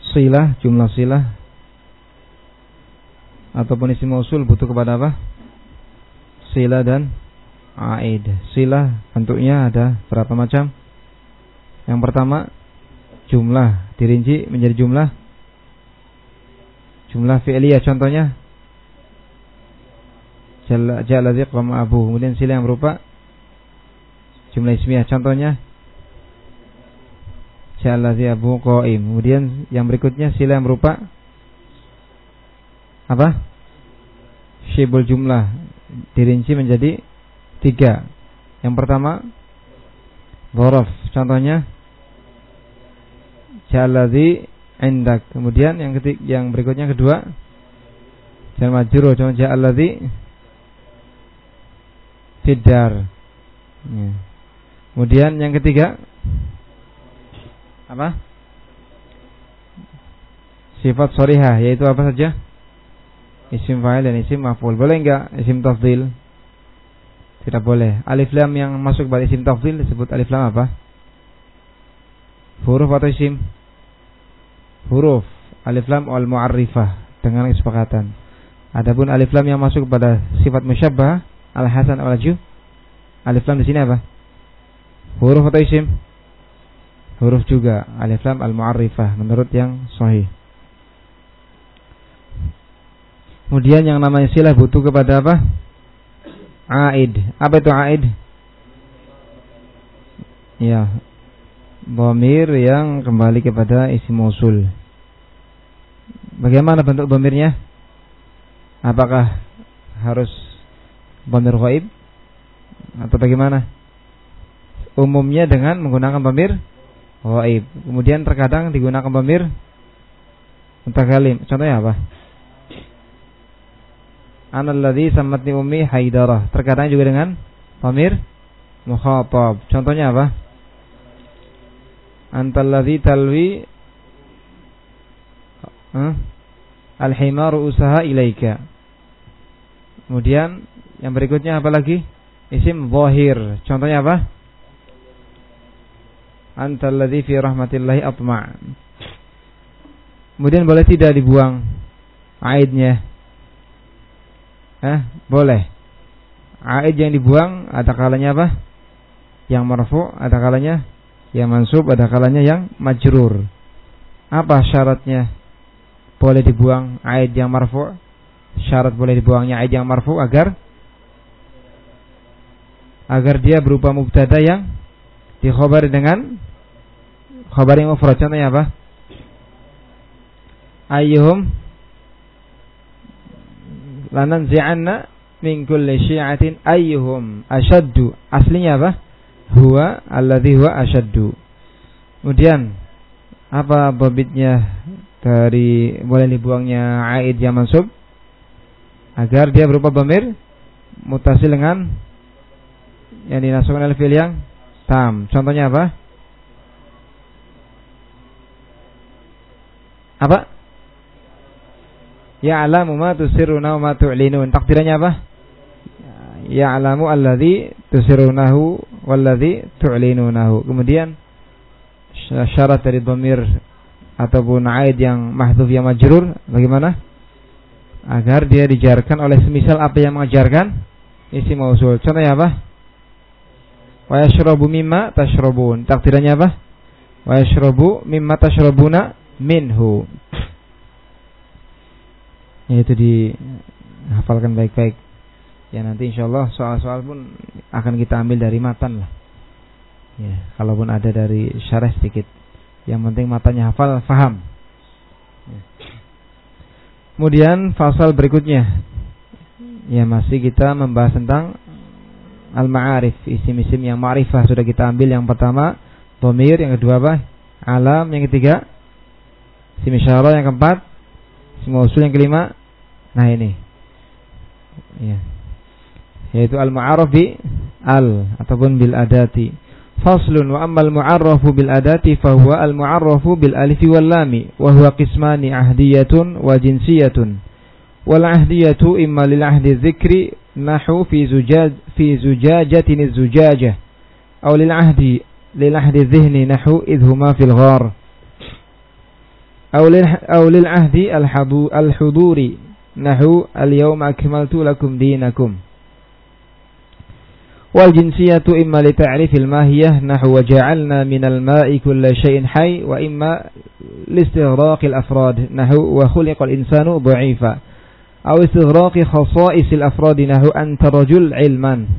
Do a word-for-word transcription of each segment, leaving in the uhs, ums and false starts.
silah, jumlah silah ataupun isim mausul butuh kepada apa? Silah dan aid. Silah bentuknya ada berapa macam? Yang pertama jumlah, dirinci menjadi jumlah jumlah fi'liyah, contohnya jaladzi qama abu. Kemudian silah yang berupa jumlah ismiyah, contohnya jaladzi abu qaim. Kemudian yang berikutnya silah yang berupa apa? Syibul jumlah, dirinci menjadi tiga. Yang pertama dzaraf, contohnya jaladzi indak. Kemudian yang ketiga, yang berikutnya kedua jar majrur, contohnya jaladzi fidar. Ya. Kemudian yang ketiga apa? Sifat sharihah, yaitu apa saja? Isim fa'il dan isim maf'ul. Boleh enggak isim tafdhil? Tidak boleh. Alif lam yang masuk pada isim tafdhil disebut alif lam apa? Huruf atau isim? Huruf. Alif lam al mu'arrifah dengan kesepakatan. Adapun alif lam yang masuk pada sifat musyabbah al hasan al ju, alif lam di sini apa? Huruf atau isim? Huruf juga. Alif lam al mu'arrifah menurut yang sahih. Kemudian yang namanya silah butuh kepada apa? Aid. Apa itu aid? Ya, dhamir yang kembali kepada isim mausul. Bagaimana bentuk dhamirnya? Apakah harus dhamir ghaib atau bagaimana? Umumnya dengan menggunakan dhamir ghaib. Kemudian terkadang digunakan dhamir mutakalim. Contohnya apa? Analladzi sammatni ummi Haidarah. Terkadang juga dengan dhamir mukhatab. Contohnya apa? Antalladzi talwi huh? al-himaru usaha ilaika. Kemudian yang berikutnya apa lagi? Isim zahir. Contohnya apa? Antalladzi fi rahmatillahi atma'. Kemudian boleh tidak dibuang aidnya? Eh, boleh. Aid yang dibuang ada kalanya apa? Yang marfu, ada kalanya yang mansub, ada kalanya yang majrur. Apa syaratnya boleh dibuang aid yang marfu? Syarat boleh dibuangnya aid yang marfu agar agar dia berupa mubtada yang dikhabari dengan khabar yang mufrad. Contohnya apa? Ayyuhum lananzi'anna min kulli syi'atin ayyuhum ashaddu. Aslinya apa? Huwa alladhi huwa ashaddu. Kemudian apa babitnya dari boleh dibuangnya aid yang mansub? Agar dia berupa dhamir mutasil dengan yang dinasabkan oleh fi'il yang tam. Contohnya apa? Apa? Ya'lamu ma tusirruna wa ma tu'linun. Takdirannya apa? Ya'lamu alladzi tusirrunahu walladzi tu'linunahu. Kemudian syarat dari dhamir ataupun aid yang mahdhuf yang majrur bagaimana? Agar dia dijarkan oleh semisal apa yang mengajarkan isim mausul. Contohnya apa? Wa yashrabu mimma tashrabun. Takdirannya apa? Wa yashrabu mimma tashrabuna minhu. Yaitu dihafalkan baik-baik. Ya nanti insyaallah soal-soal pun akan kita ambil dari matan lah. Ya, kalaupun ada dari syarah sedikit. Yang penting matanya hafal, faham. Ya. Kemudian fasal berikutnya. Ya masih kita membahas tentang al-ma'arif, isim-isim yang ma'rifah sudah kita ambil. Yang pertama dhamir, yang kedua apa? Alam, yang ketiga isim isyarah, yang keempat isim mausul, yang kelima nah ini ya, yaitu al-mu'arraf bi al ataupun bil adati. Faslun wa ammal mu'arrafu bil adati fa huwa al-mu'arrafu bil alif wal lam wa huwa qismani ahdiyatun wa jinsiyatun. Wal ahdiyatu imma lil ahdi dzikri nahu fi zujaj fi zujajatin az-zujajah aw lil ahdi lil ahdi dhihni nahu idhuma fil ghar. Aulil ahdi al-huduri nahu al-yawma akmaltu lakum dinakum. Wal jinsiyatu imma li ta'rifil mahiyah nahu wa ja'alna minal ma'i kulla syai'in hayy wa imma li istighraqil afrad nahu wa khuliqal insanu dha'ifa aw istighraqi khasa'isil afrad nahu anta rajul ilman.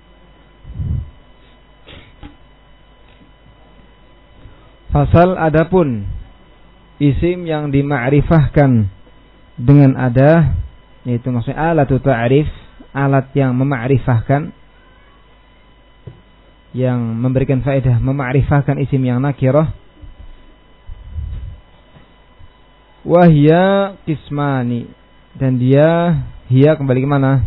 Fasal adapun isim yang dima'rifahkan dengan ada, yaitu maksudnya alatu ta'rif, alat yang mema'rifahkan, yang memberikan faedah mema'rifahkan isim yang nakirah. Wahya qismani, dan dia hiya kembali ke mana?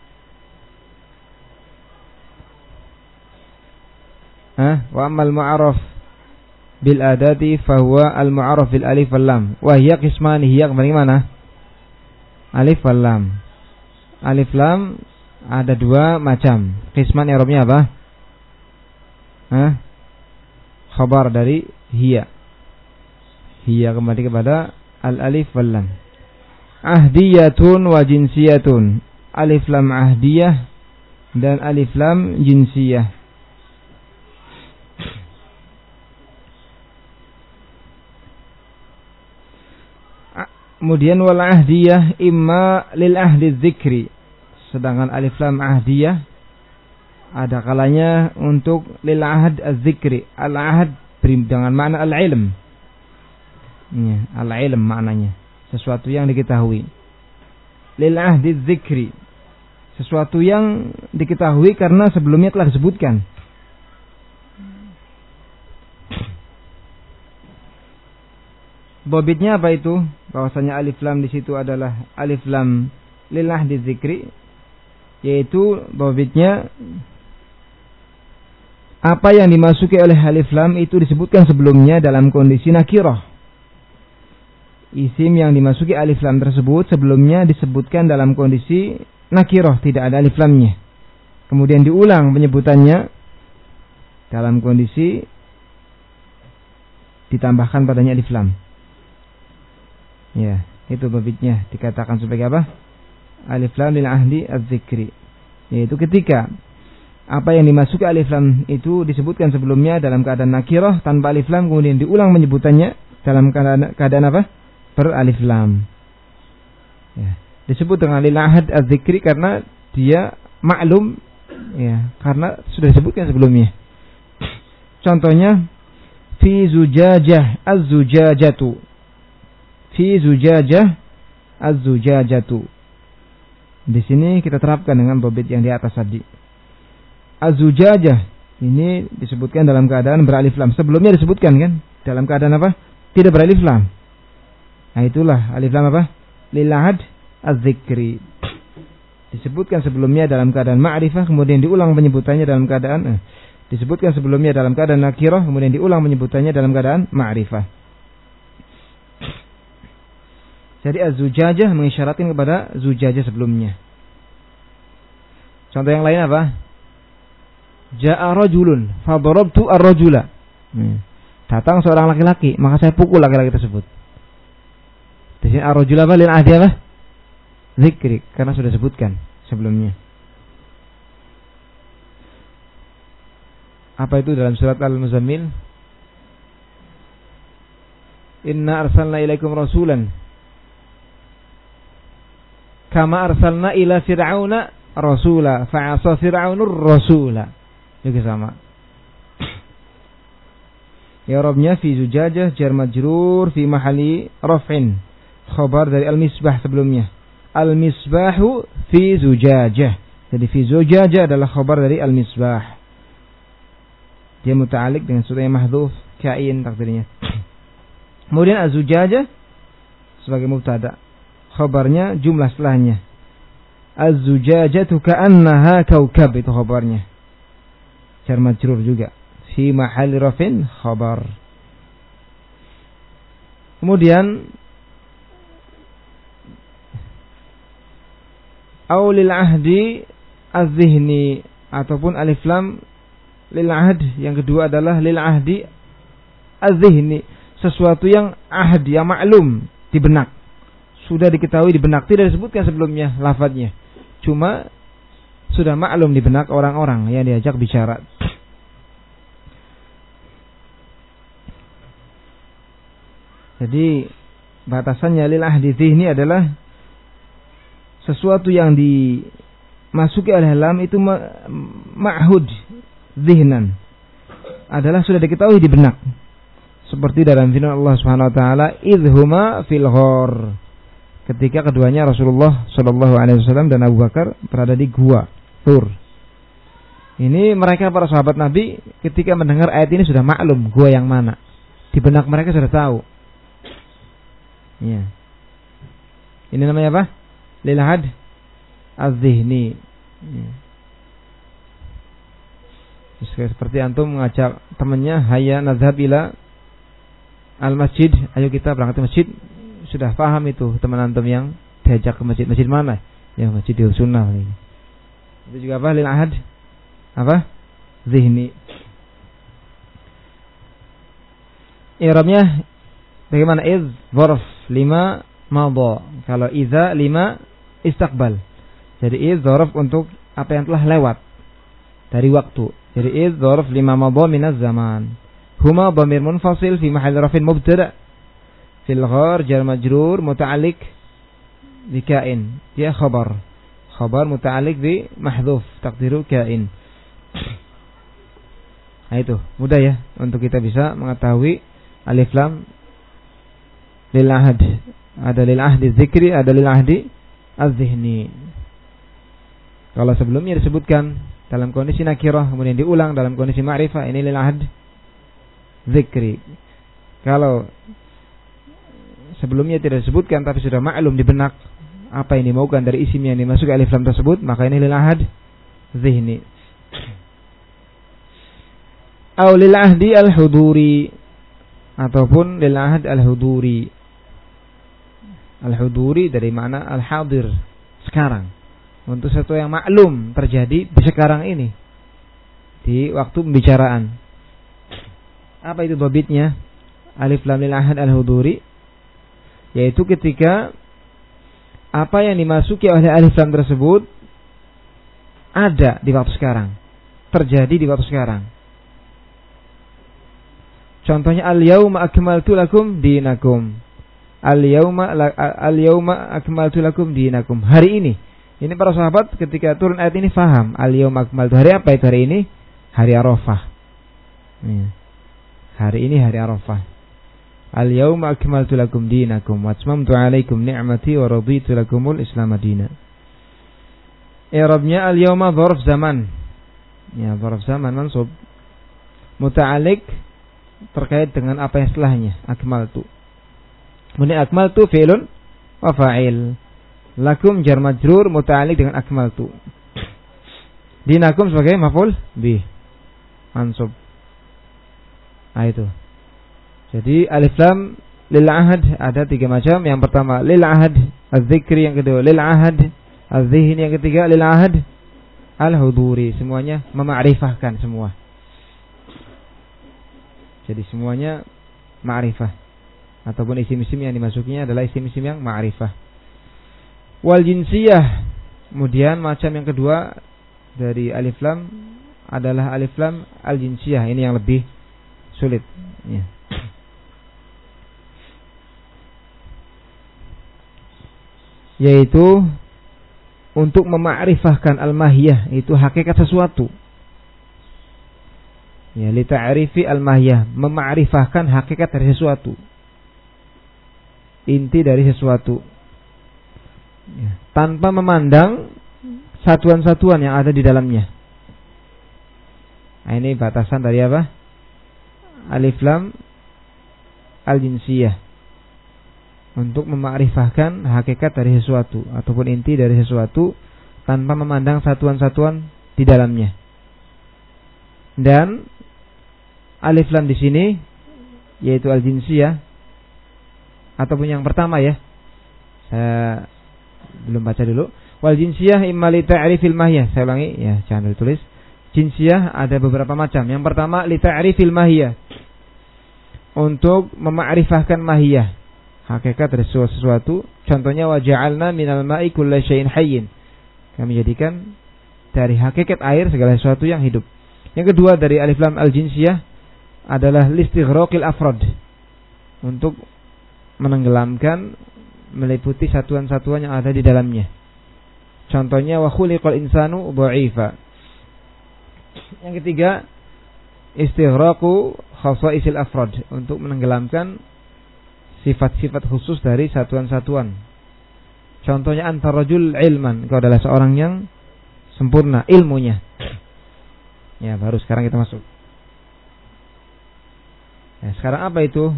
Hah? Wa amal mu'arraf bil adati fahuwa al mu'arraf bil alif wal lam. Wahya qismani, hiya kembali ke mana? Alif wal lam. Alif lam ada dua macam. Qisman i'rabnya apa? Hah? Khabar dari hiya. Hiya kembali kepada al-alif wal lam. Ahdiyatun wa jinsiyatun. Alif lam ahdiyah dan alif lam jinsiyah. Kemudian wal ahdiyah imma lil ahdi dzikri. Sedangkan alif lam ahdiyah ada kalanya untuk lil ahd az-zikri. Al-ahd dengan makna al-ilm. Ya, al-ilm maknanya sesuatu yang diketahui. Lil ahdi az-zikri, sesuatu yang diketahui karena sebelumnya telah disebutkan. Bobitnya apa itu? Bahwasanya alif lam di situ adalah alif lam lil ahdi az-zikri, yaitu bobitnya apa yang dimasuki oleh alif lam itu disebutkan sebelumnya dalam kondisi nakirah. Isim yang dimasuki alif lam tersebut sebelumnya disebutkan dalam kondisi nakirah, tidak ada alif lamnya. Kemudian diulang penyebutannya dalam kondisi ditambahkan padanya alif lam. Ya, itu bobitnya dikatakan sebagai apa? Alif lam lil ahdi az-zikri. Yaitu ketika apa yang dimasuki alif lam itu disebutkan sebelumnya dalam keadaan nakirah tanpa alif lam, kemudian diulang penyebutannya dalam keadaan, keadaan apa? Beralif lam. Ya, disebut dengan lil ahd az-zikri karena dia maklum, ya, karena sudah disebutkan sebelumnya. Contohnya fi zujajah az-zujajatu. Fi zujajah az-zujajatu. Di sini kita terapkan dengan bobit yang di atas tadi. Az-zujajah ini disebutkan dalam keadaan beralif lam. Sebelumnya disebutkan kan dalam keadaan apa? Tidak beralif lam. Nah, itulah alif lam apa? Lil ahd az-zikri. Disebutkan sebelumnya dalam keadaan ma'rifah, kemudian diulang penyebutannya dalam keadaan eh, disebutkan sebelumnya dalam keadaan nakirah, kemudian diulang penyebutannya dalam keadaan ma'rifah. Jadi az-zujajah mengisyaratkan kepada zujajah sebelumnya. Contoh yang lain apa? Ja'a rajulun fa darabtu ar-rajula. Hmm. Datang seorang laki-laki, maka saya pukul laki-laki tersebut. Di sini ar-rajula apa? Lil ahdi apa? Zikri, karena sudah sebutkan sebelumnya. Apa itu dalam surat Al-Muzammil? Inna arsalna ilaikum rasulan kama arsalna ila fir'auna rasula fa'asa fir'aunur rasula. Juga sama. Ya Rabbnya fi zujajah jar majrur fi mahali raf'in. Khabar dari al-misbah sebelumnya. Al-misbahu fi zujajah. Jadi fi zujajah adalah khabar dari al-misbah. Dia muta'alliq dengan sesuatu yang mahdhuf, kain takdirnya. Kemudian az-zujajah sebagai mubtada. Khabarnya jumlah setelahnya. Az-zujajatu ka'annaha kaukab, itu khabarnya. Jar majrur juga. Fi mahalli rafin khabar. Kemudian au lil ahdi az-zihni, ataupun alif lam lil ahd yang kedua adalah lil ahdi az-zihni, sesuatu yang ahad, yang maklum di benak. Sudah diketahui di benak, tidak disebutkan sebelumnya lafadznya. Cuma sudah maklum di benak orang-orang yang diajak bicara. Jadi batasannya lil ahdi dzihni adalah sesuatu yang dimasuki oleh lam itu ma'hud dzihnan, adalah sudah diketahui di benak. Seperti dalam firman Allah Subhanahu wa taala, idhuma fil ghar. Ketika keduanya Rasulullah sallallahu alaihi wasallam dan Abu Bakar berada di gua Tur. Ini mereka para sahabat Nabi ketika mendengar ayat ini sudah maklum gua yang mana. Di benak mereka sudah tahu. Ya. Ini namanya apa? Lil ahad az-zihni. Ya. Seperti antum mengajak temannya, hayya nadhhab ila al-masjid, ayo kita berangkat ke masjid. Sudah paham itu teman antum yang diajak ke masjid. Masjid mana? Ya masjid di sunnah. Itu juga apa? Lil ahad apa? Zihni. I'rabnya bagaimana? Idz dzarf lima madha. Kalau idza lima istiqbal. Jadi idz dzarf untuk apa yang telah lewat dari waktu. Jadi idz dzarf lima madha min az-zaman. Huma dhamir munfasil fi mahall rafin mubtada. Fil ghar jar majrur muta'alliq bi kain. Dia khabar. Khabar muta'alliq bi mahdhuf taqdiru kain. Nah itu mudah ya untuk kita bisa mengetahui alif lam lil ahad. Ada lil ahdi dzikri, ada lil ahdi az-zihni. Kalau sebelumnya disebutkan dalam kondisi nakirah kemudian diulang dalam kondisi ma'rifah, ini lil ahd dzikri. Kalau sebelumnya tidak disebutkan tapi sudah maklum di benak apa yang dimaukan dari isim yang dimasuki alif lam tersebut, maka ini lil ahad dzihni. Au lil ahdi al-huduri, ataupun lil ahad al-huduri. Al-huduri dari makna al-hadir, sekarang. Untuk sesuatu yang maklum terjadi di sekarang ini, di waktu pembicaraan. Apa itu dhabitnya? Alif lam lil ahad al-huduri, yaitu ketika apa yang dimasuki oleh alif lam tersebut ada di waktu sekarang, terjadi di waktu sekarang. Contohnya al-yauma akmaltu lakum dinakum. Al-yauma al-yauma akmaltu lakum dinakum. Hari ini. Ini para sahabat ketika turun ayat ini faham. Al-yauma akmaltu. Hari apa itu hari ini? Hari Arafah. Ya. Hari ini hari Arafah. Al-yauma akmaltu lakum dinakum wa atmamtu alaikum ni'mati wa raditu lakumul Islam madina. I'rabnya al-yauma dzarf zaman. Ya, dzarf zaman mansub. Muta'alliq terkait dengan apa yang setelahnya, akmaltu. Kemudian akmaltu fi'lun wa fa'il. Lakum jar majrur muta'alliq dengan akmaltu. Dinakum sebagai maf'ul bih, mansub. Nah itu. Jadi alif lam lil ahad ada tiga macam. Yang pertama lil ahad az-zikri, yang kedua lil ahad az-zihni, yang ketiga lil ahad al-huduri. Semuanya memakrifahkan semua. Jadi semuanya ma'rifah, ataupun isim-isim yang dimasukinya adalah isim-isim yang ma'rifah. Wal jinsiyah, kemudian macam yang kedua dari alif lam adalah alif lam al jinsiyah. Ini yang lebih sulit ya. Yaitu untuk memakrifahkan al-mahiyah, itu hakikat sesuatu. Ya, li ta'rifi al-mahiyah, memakrifahkan hakikat dari sesuatu, inti dari sesuatu, ya, tanpa memandang satuan-satuan yang ada di dalamnya. Nah, ini batasan dari apa? Alif lam al-jinsiyah, untuk memakrifahkan hakikat dari sesuatu ataupun inti dari sesuatu tanpa memandang satuan-satuan di dalamnya. Dan alif lam di sini yaitu al-jinsiyah, ataupun yang pertama ya, saya belum baca dulu. Wal jinsiyah imma li ta'rifil mahiyah. Saya ulangi ya, jangan ditulis. Jinsiyah ada beberapa macam. Yang pertama li ta'rifil mahiyah, untuk memakrifahkan mahiyah, hakikat dari sesuatu. Contohnya wa ja'alna minal ma'i kulli syai'in hayyin. Kami jadikan dari hakikat air segala sesuatu yang hidup. Yang kedua dari alif lam al-jinsiyah adalah listighraqil afrad, untuk menenggelamkan, meliputi satuan-satuan yang ada di dalamnya. Contohnya wa khuliqal insanu dha'ifa. Yang ketiga istighraqu khasaisil afrad, untuk menenggelamkan sifat-sifat khusus dari satuan-satuan. Contohnya antar rajul ilman, kau adalah seorang yang sempurna ilmunya. Ya, baru sekarang kita masuk. Ya, sekarang apa itu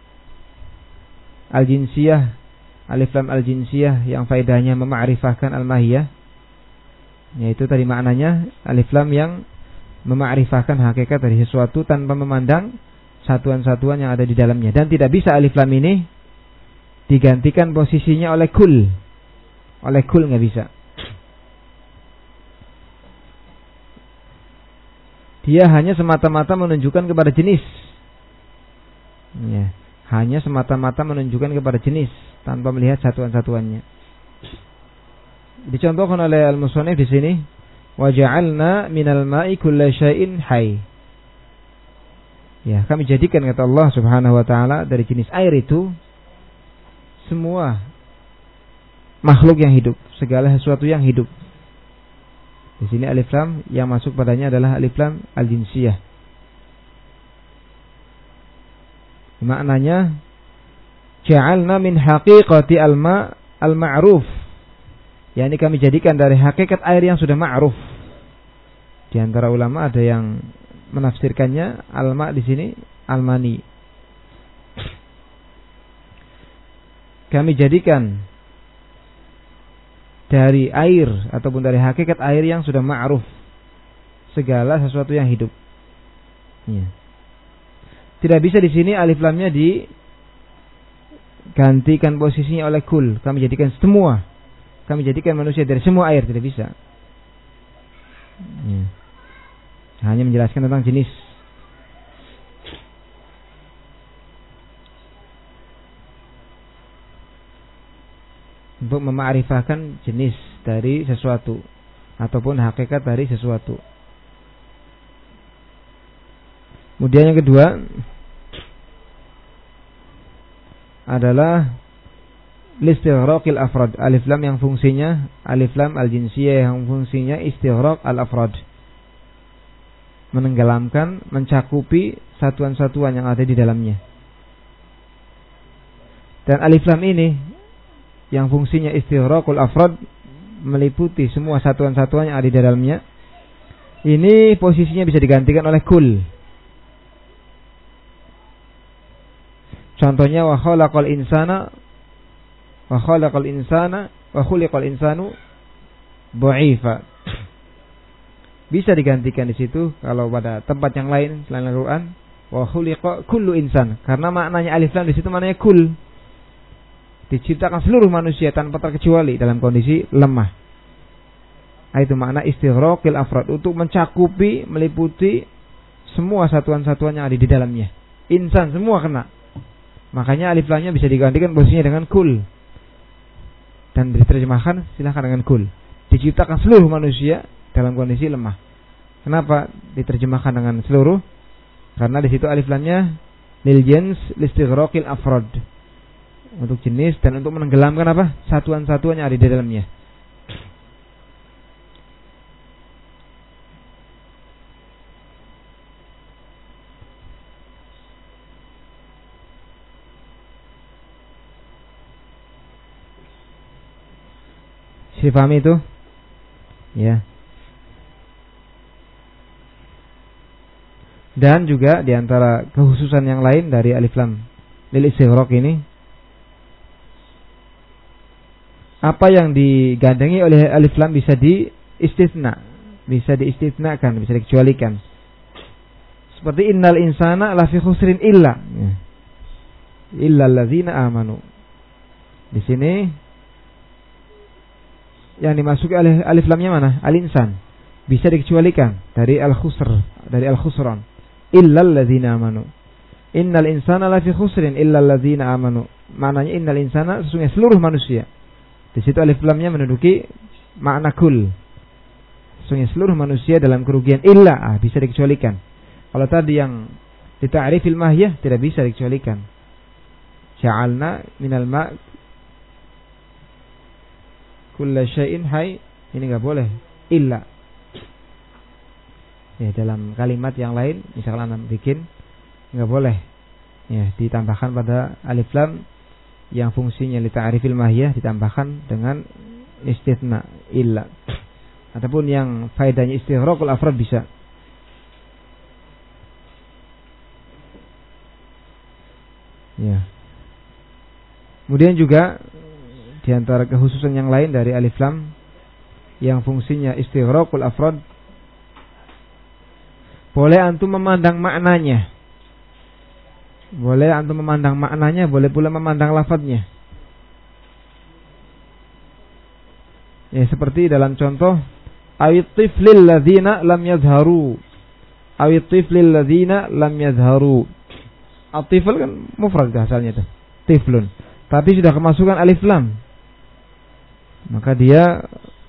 al-jinsiyah, alif lam al-jinsiyah yang faedahnya memakrifahkan al-mahiyah? Yaitu tadi maknanya alif lam yang memakrifahkan hakikat dari sesuatu tanpa memandang satuan-satuan yang ada di dalamnya. Dan tidak bisa alif lam ini digantikan posisinya oleh kul. Oleh kul nggak bisa. Dia hanya semata-mata menunjukkan kepada jenis. Ya, hanya semata-mata menunjukkan kepada jenis tanpa melihat satuan-satuannya. Dicontohkan oleh al-musannif di sini, wa ja'alna minal ma'i kulli syai'in hayy. Ya, kami jadikan, kata Allah Subhanahu wa taala, dari jenis air itu semua makhluk yang hidup, segala sesuatu yang hidup. Di sini alif lam yang masuk padanya adalah alif lam al-jinsiyah. Maknanya ja'alna min haqiqati al-ma' al-ma'ruf. yakni kami jadikan dari hakikat air yang sudah ma'ruf. Di antara ulama ada yang menafsirkannya al-ma' di sini al-mani. Kami jadikan dari air ataupun dari hakikat air yang sudah ma'ruf segala sesuatu yang hidup. Ya. Tidak bisa di sini alif lamnya digantikan posisinya oleh kul. Kami jadikan semua. Kami jadikan manusia dari semua air, tidak bisa. Ya. Hanya menjelaskan tentang jenis. Untuk memakrifahkan jenis dari sesuatu ataupun hakikat dari sesuatu. Kemudian yang kedua adalah listighraqil afrad, alif lam yang fungsinya alif lam al-jinsiyah yang fungsinya istighraq al-afrad, menenggelamkan, mencakupi satuan-satuan yang ada di dalamnya. Dan alif lam ini yang fungsinya istighraqul afrad, meliputi semua satuan-satuan yang ada di dalamnya, ini posisinya bisa digantikan oleh kul. Contohnya wa khalaqal insana wa khalaqal insana wa khuliqal insanu dha'ifa. Bisa digantikan di situ kalau pada tempat yang lain selain Al-Qur'an wa khuliqa kullu insan, karena maknanya alif lam di situ maknanya kul. Diciptakan seluruh manusia tanpa terkecuali dalam kondisi lemah. Itu makna istighraqil afrad, untuk mencakupi, meliputi semua satuan-satuan yang ada di dalamnya. Insan semua kena. Makanya alif lamnya bisa digantikan posisinya dengan kul. Dan diterjemahkan silahkan dengan kul. Diciptakan seluruh manusia dalam kondisi lemah. Kenapa diterjemahkan dengan seluruh? Karena di situ alif lamnya lil jins listighraqil afrad, untuk jenis dan untuk menenggelamkan apa? Satuan-satuan yang ada di dalamnya. Saya pahami itu? Ya. Dan juga di antara kekhususan yang lain dari alif lam lil istighraq ini, apa yang digandengi oleh alif lam bisa diistitsna, bisa diistitsnakan, bisa dikecualikan. Seperti innal insana lafi khusrin illa ya. Illa allazina amanu. Di sini yang dimasuki oleh alif lamnya mana? Al-insan. Bisa dikecualikan dari al-khusr, dari al-khusran. Illa allazina amanu. Innal insana lafi khusrin illa alladzina amanu. Maknanya innal insana sesungguhnya seluruh manusia. Di situ alif lamnya menduduki makna kul. Sesungguhnya seluruh manusia dalam kerugian illa, ah, bisa dikecualikan. Kalau tadi yang dita'rifil mahiyah tidak bisa dikecualikan. Ja'alna minal ma' kulla syai'in hayy, ini enggak boleh illa. Ya, dalam kalimat yang lain misalkan anda bikin enggak boleh ya ditambahkan pada alif lam yang fungsinya li ta'rifil mahiyah ditambahkan dengan istitsna illa. Ataupun yang faedahnya istighraqul afrad bisa. Ya. Kemudian juga di antara kekhususan yang lain dari alif lam yang fungsinya istighraqul afrad, boleh antum memandang maknanya. Boleh antum memandang maknanya, boleh pula memandang lafadznya. Ya, seperti dalam contoh awit tiflil ladzina lam yadhharu. Awit tiflil ladzina lam yadhharu. At-tifl kan mufrad asalnya itu. Tiflun. Tapi sudah kemasukan alif lam. Maka dia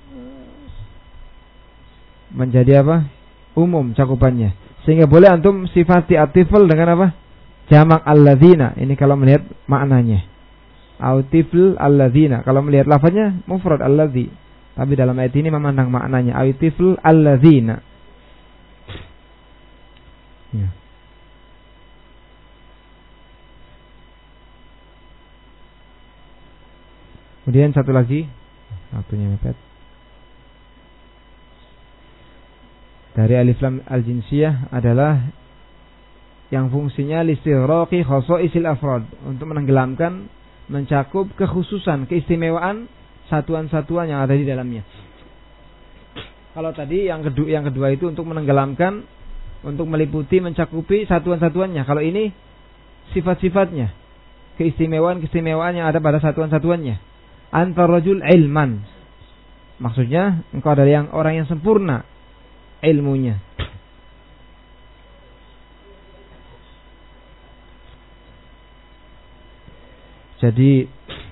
menjadi apa? Umum cakupannya. Sehingga boleh antum sifati at-tifl dengan apa? Jamak alladzina. Ini kalau melihat maknanya. Au-tifl alladzina. Kalau melihat lafaznya mufrad alladzi. Tapi dalam ayat ini memandang maknanya. Au-tifl alladzina. Ya. Kemudian satu lagi, waktunya mepet. Dari alif lam al-jinsiyah adalah yang fungsinya listighraqi khasaisil afrad, untuk menenggelamkan, mencakup kekhususan, keistimewaan satuan-satuan yang ada di dalamnya. Kalau tadi yang kedua, yang kedua itu untuk menenggelamkan, untuk meliputi, mencakupi satuan-satuannya. Kalau ini sifat-sifatnya, keistimewaan-keistimewaan yang ada pada satuan-satuannya. Antar rajul ilman, maksudnya engkau adalah yang orang yang sempurna ilmunya. Jadi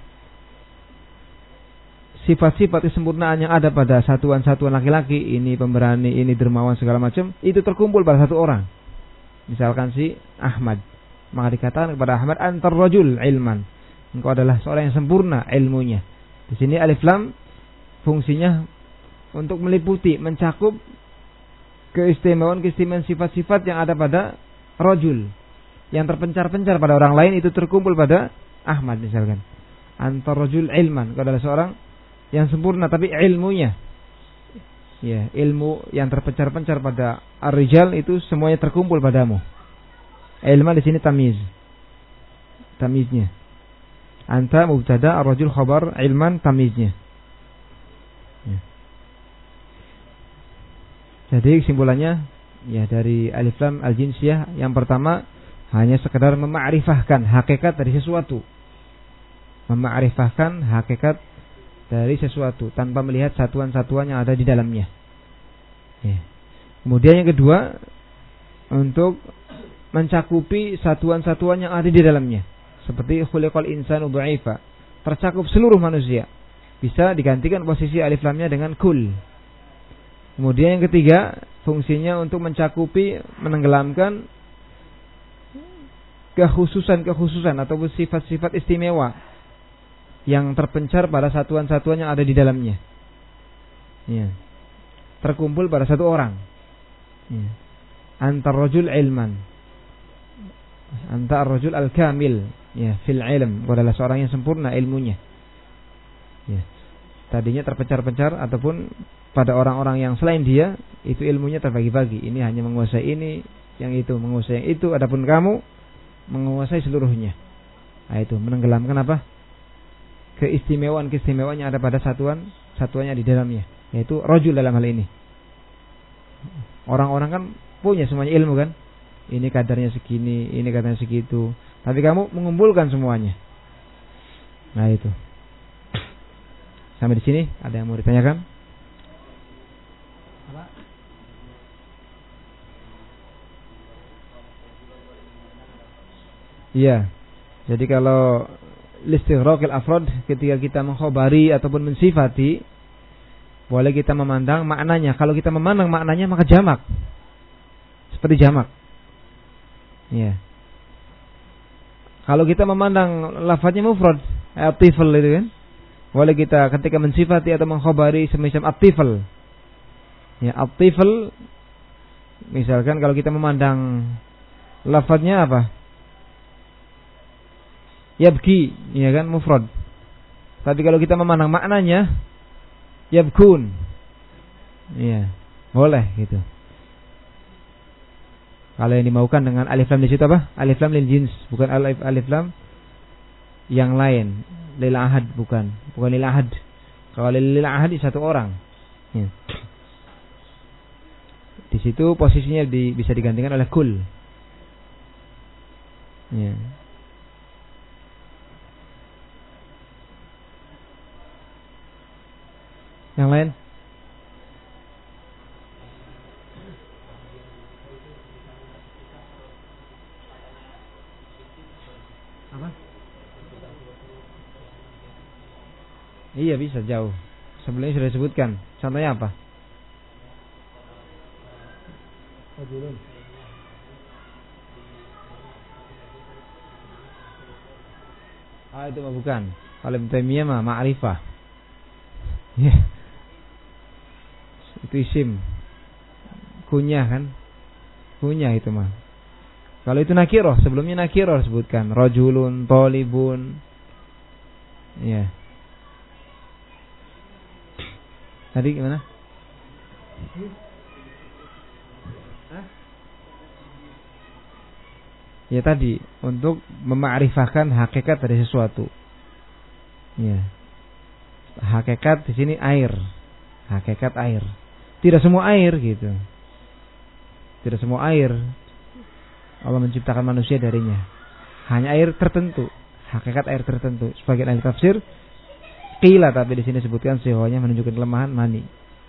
sifat-sifat kesempurnaan yang ada pada satuan-satuan laki-laki, ini pemberani, ini dermawan, segala macam, itu terkumpul pada satu orang. Misalkan si Ahmad, maka dikatakan kepada Ahmad antar rajul ilman, engkau adalah seorang yang sempurna ilmunya. Di sini alif lam fungsinya untuk meliputi, mencakup keistimewaan-keistimewaan sifat-sifat yang ada pada rajul, yang terpencar-pencar pada orang lain itu terkumpul pada Ahmad misalkan. Antar rajul ilman, engkau adalah seorang yang sempurna tapi ilmunya, ya, ilmu yang terpencar-pencar pada ar-rijal itu semuanya terkumpul padamu. Ilman di sini tamiz, tamiznya. Anta mubtada, ar-rajul khabar, ilman tamiznya. Ya. Jadi kesimpulannya ya dari alif lam al-jinsiyah yang pertama hanya sekedar memakrifahkan hakikat dari sesuatu. Memakrifahkan hakikat dari sesuatu tanpa melihat satuan-satuan yang ada di dalamnya. Ya. Kemudian yang kedua untuk mencakupi satuan-satuan yang ada di dalamnya. Seperti khuliqal insanu dha'ifa, tercakup seluruh manusia. Bisa digantikan posisi alif lamnya dengan kul. Kemudian yang ketiga, fungsinya untuk mencakupi, menenggelamkan kekhususan-kekhususan atau sifat-sifat istimewa yang terpencar pada satuan-satuan yang ada di dalamnya. Ya. Terkumpul pada satu orang. Ya. Antar rajul ilman, antar rajul al-kamil, ya, fil ilm, adalah seorang yang sempurna ilmunya. Ya. Tadinya terpencar-pencar ataupun pada orang-orang yang selain dia itu ilmunya terbagi-bagi. Ini hanya menguasai ini, yang itu menguasai yang itu. Adapun kamu menguasai seluruhnya. Nah, itu menenggelamkan apa? Keistimewaan-keistimewaan yang ada pada satuan satuannya di dalamnya, yaitu rajul dalam hal ini. Orang-orang kan punya semuanya ilmu kan? Ini kadarnya segini, ini kadarnya segitu. Tapi kamu mengumpulkan semuanya. Nah itu. Sampai di sini ada yang mau ditanyakan? Iya. Jadi kalau listighraqil afrad ketika kita mengkhabari ataupun mensifati, boleh kita memandang maknanya. Kalau kita memandang maknanya maka jamak. Seperti jamak. Iya. Kalau kita memandang lafadznya mufrad, at-tifl itu kan. Boleh kita ketika mensifati atau mengkhabari semacam at-tifl. Ya, at-tifl misalkan kalau kita memandang lafadznya apa? Yabki, ya kan, mufrad. Tapi kalau kita memandang maknanya yabkun. Iya, boleh gitu. Kalau yang dimaukan dengan alif lam di situ apa? Alif lam lil jins, bukan alif alif lam yang lain. Lil ahad bukan, bukan lil ahad. Kalau lil ahad di satu orang. Ya. Di situ posisinya di, bisa digantikan oleh kul. Ya. Yang lain? Apa? Iya bisa jauh. Sebelumnya sudah disebutkan. Contohnya apa? Ah itu mah bukan. Kalau Ibnu Taimiyah mah ma'rifah. Ya. Itu isim. Kunyah kan? Kunyah itu mah. Kalau itu nakiroh, sebelumnya nakiroh sebutkan. Rajulun, tolibun. Ya. Tadi gimana? Hah? Ya tadi, untuk memakrifahkan hakikat dari sesuatu. Ya. Hakikat di sini air. Hakikat air. Tidak semua air gitu. Tidak semua air Allah menciptakan manusia darinya. Hanya air tertentu. Hakikat air tertentu. Sebagian ahli tafsir qila, tapi di sini sebutkan sihwanya menunjukkan kelemahan mani.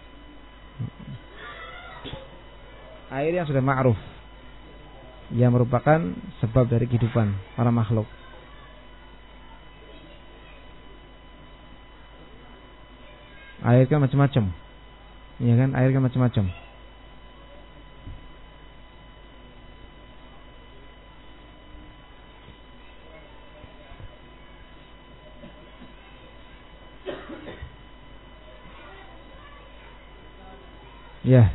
Air yang sudah ma'ruf, yang merupakan sebab dari kehidupan para makhluk. Air kan macam-macam. Iya kan, air kan macam-macam. Ya.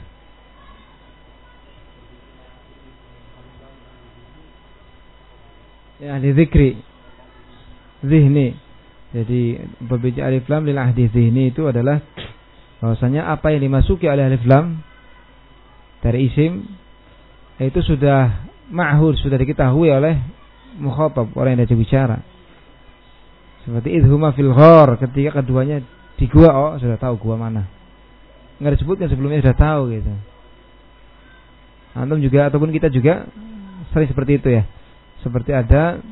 Ya, ahli zikri zihni. Jadi berbeda alif lam lil ahdi zihni itu adalah bahwasanya apa yang dimasuki oleh alif lam dari isim itu sudah ma'hud, sudah diketahui oleh mukhatab, orang yang diajak bicara. Seperti idhuma fil ghar, ketika keduanya di gua, oh sudah tahu gua mana. Enggak disebutkan sebelumnya, sudah tahu gitu. Antum juga ataupun kita juga sering seperti itu ya. Seperti ada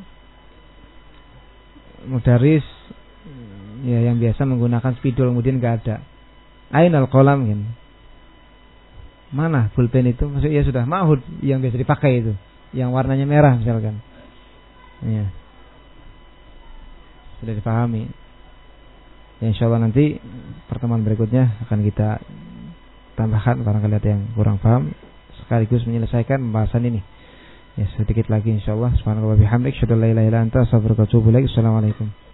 mudaris ya yang biasa menggunakan spidol kemudian enggak ada. Ainal qalam kan. Mana pulpen itu? Maksudnya ya sudah ma'hud yang biasa dipakai itu, yang warnanya merah misalkan. Ya. Sudah dipahami. Ya, insyaallah nanti pertemuan berikutnya akan kita tambahkan barangkali ada yang kurang paham sekaligus menyelesaikan pembahasan ini. Ya, sedikit lagi insyaallah. Subhanallah wa bihamdihi, asyhadu an la ilaha illa anta, astaghfiruka wa atubu ilaik. Assalamualaikum.